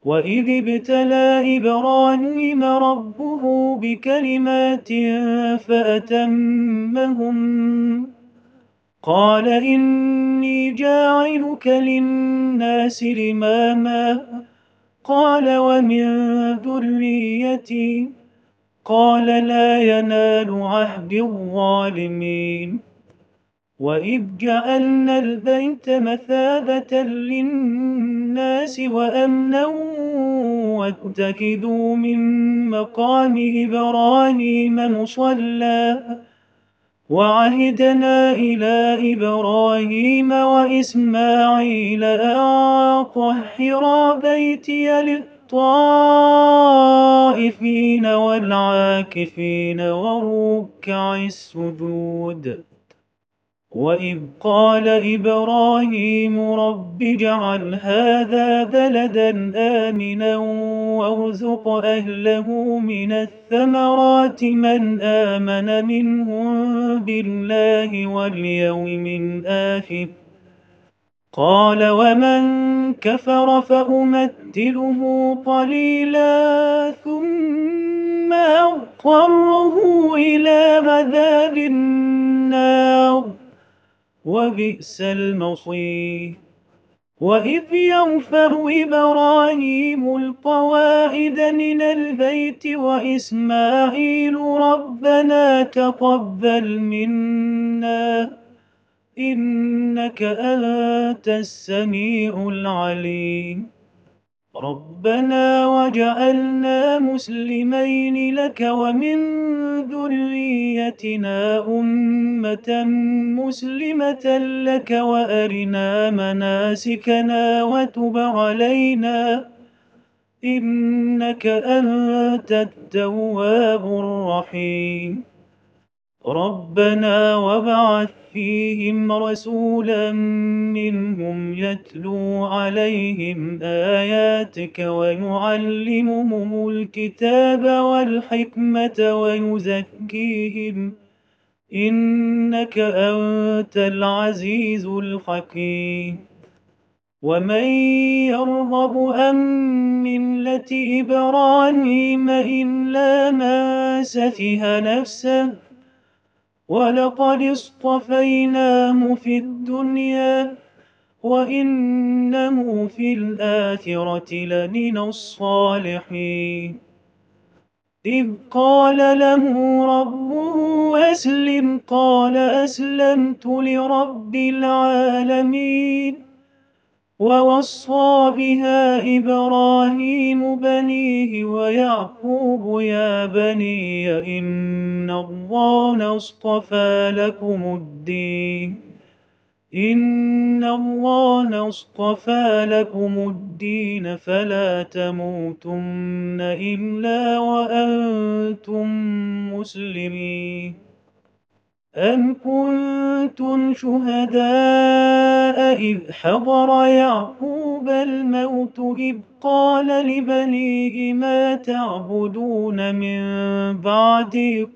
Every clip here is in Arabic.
وإذ ابتلى إبراهيم ربه بكلمات فأتمهم قال إني جاعلك للناس إماما قال ومن ذريتي قال لا ينال عهد الظالمين وإذ جعلنا البيت مثابة للناس وأمنا واتخذوا من مقام إبراهيم مصلى وعهدنا إلى إبراهيم وإسماعيل أن طهرا بيتي للطائفين والعاكفين والركع السجود وإذ قال إبراهيم رب اجعل هذا بلدا آمنا وارزق أهله من الثمرات من آمن منهم بالله واليوم الآخر قال ومن كفر فأمتله قليلا ثم أضطره إلى عذاب النار وبئس المصير وإذ يرفع إبراهيم القواعد من البيت وإسماعيل ربنا تقبل منا إنك أنت السميع العليم ربنا وجعلنا مسلمين لك ومن ذريتنا أمة مسلمة لك وأرنا مناسكنا وتب علينا إنك أنت التواب الرحيم ربنا وابعث فيهم رسولا منهم يتلو عليهم آياتك ويعلمهم الكتاب والحكمة ويزكيهم إنك أنت العزيز الحكيم ومن يرغب عن ملة إبراهيم إلا من سفه نفسه ولقد اصطفيناه في الدنيا وإنه في الآخرة لمن الصالحين إذ قال له ربه أسلم قال أسلمت لرب العالمين ووصى بها إبراهيم بنيه ويعقوب يا بني إن الله اصطفى لكم الدين فلا تموتن إلا وأنتم مسلمين أم كنتم شهداء إذ حضر يعقوب الموت إذ قال لبنيه ما تعبدون من بعدي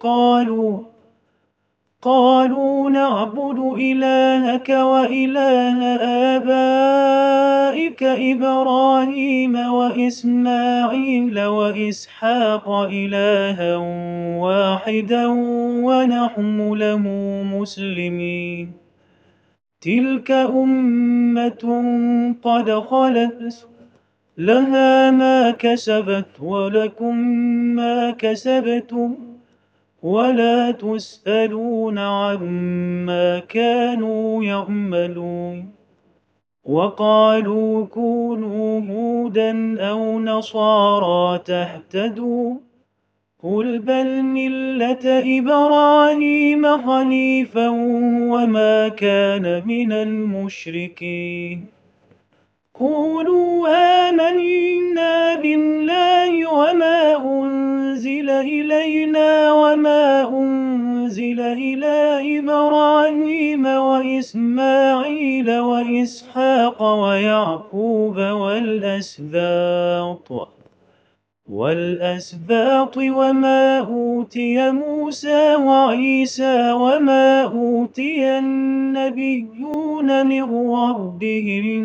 قالوا نعبد إلهك وإله آبائك إبراهيم وإسماعيل وإسحاق إلها واحدا ونحن له مسلمين تلك أمة قد خلت لها ما كسبت ولكم ما كسبتم ولا تسألون عما كانوا يعملون وقالوا كونوا هودا أو نصارى تهتدوا قل بل ملة إبراهيم حنيفا وما كان من المشركين قولوا آمنا بالله وما أنزل إلينا وما أنزل إلى إبراهيم وإسماعيل وإسحاق ويعقوب والأسباط وما أوتي موسى وعيسى وما أوتي النبيون يخرجون من ربهم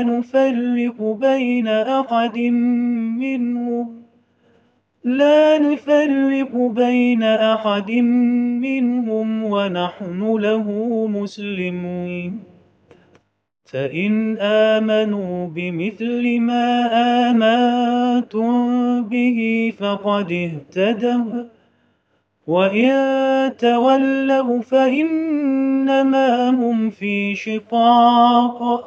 لا نفرق بين أحد منهم ونحن له مسلمون فإن آمنوا بمثل ما آمنتم به فقد اهتدوا وإن تولوا فإنما هم في شقاق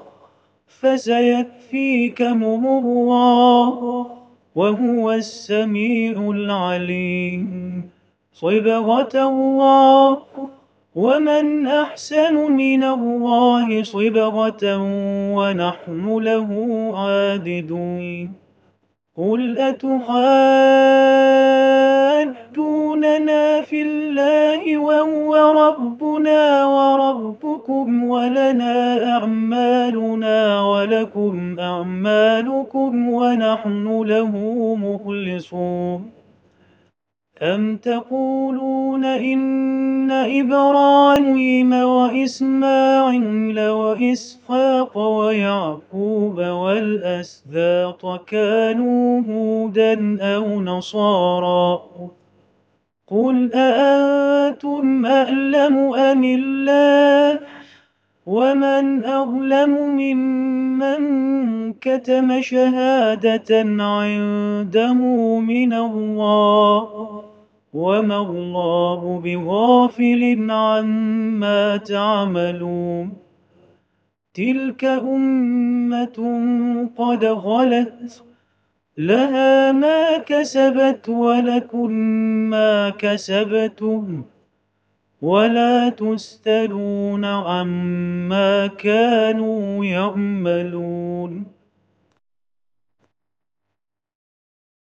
فسيكفيكهم الله وهو السميع العليم صبغة الله ومن أحسن من الله صبغة ونحن له عابدون قل أتحاجوننا في الله وهو ربنا وربكم ولنا أعمالنا ولكم أعمالكم ونحن له مخلصون أم تقولون إن إبراهيم وإسماعيل وإسحاق ويعقوب والأسباط كانوا هودا أو نصارى قل أأنتم أعلم أم الله ومن أظلم ممن كتم شهادة عنده من الله وما الله بغافل عما تعملون تلك أمة قد خلت لها ما كسبت ولكم ما كسبتم ولا تسألون عما كانوا يعملون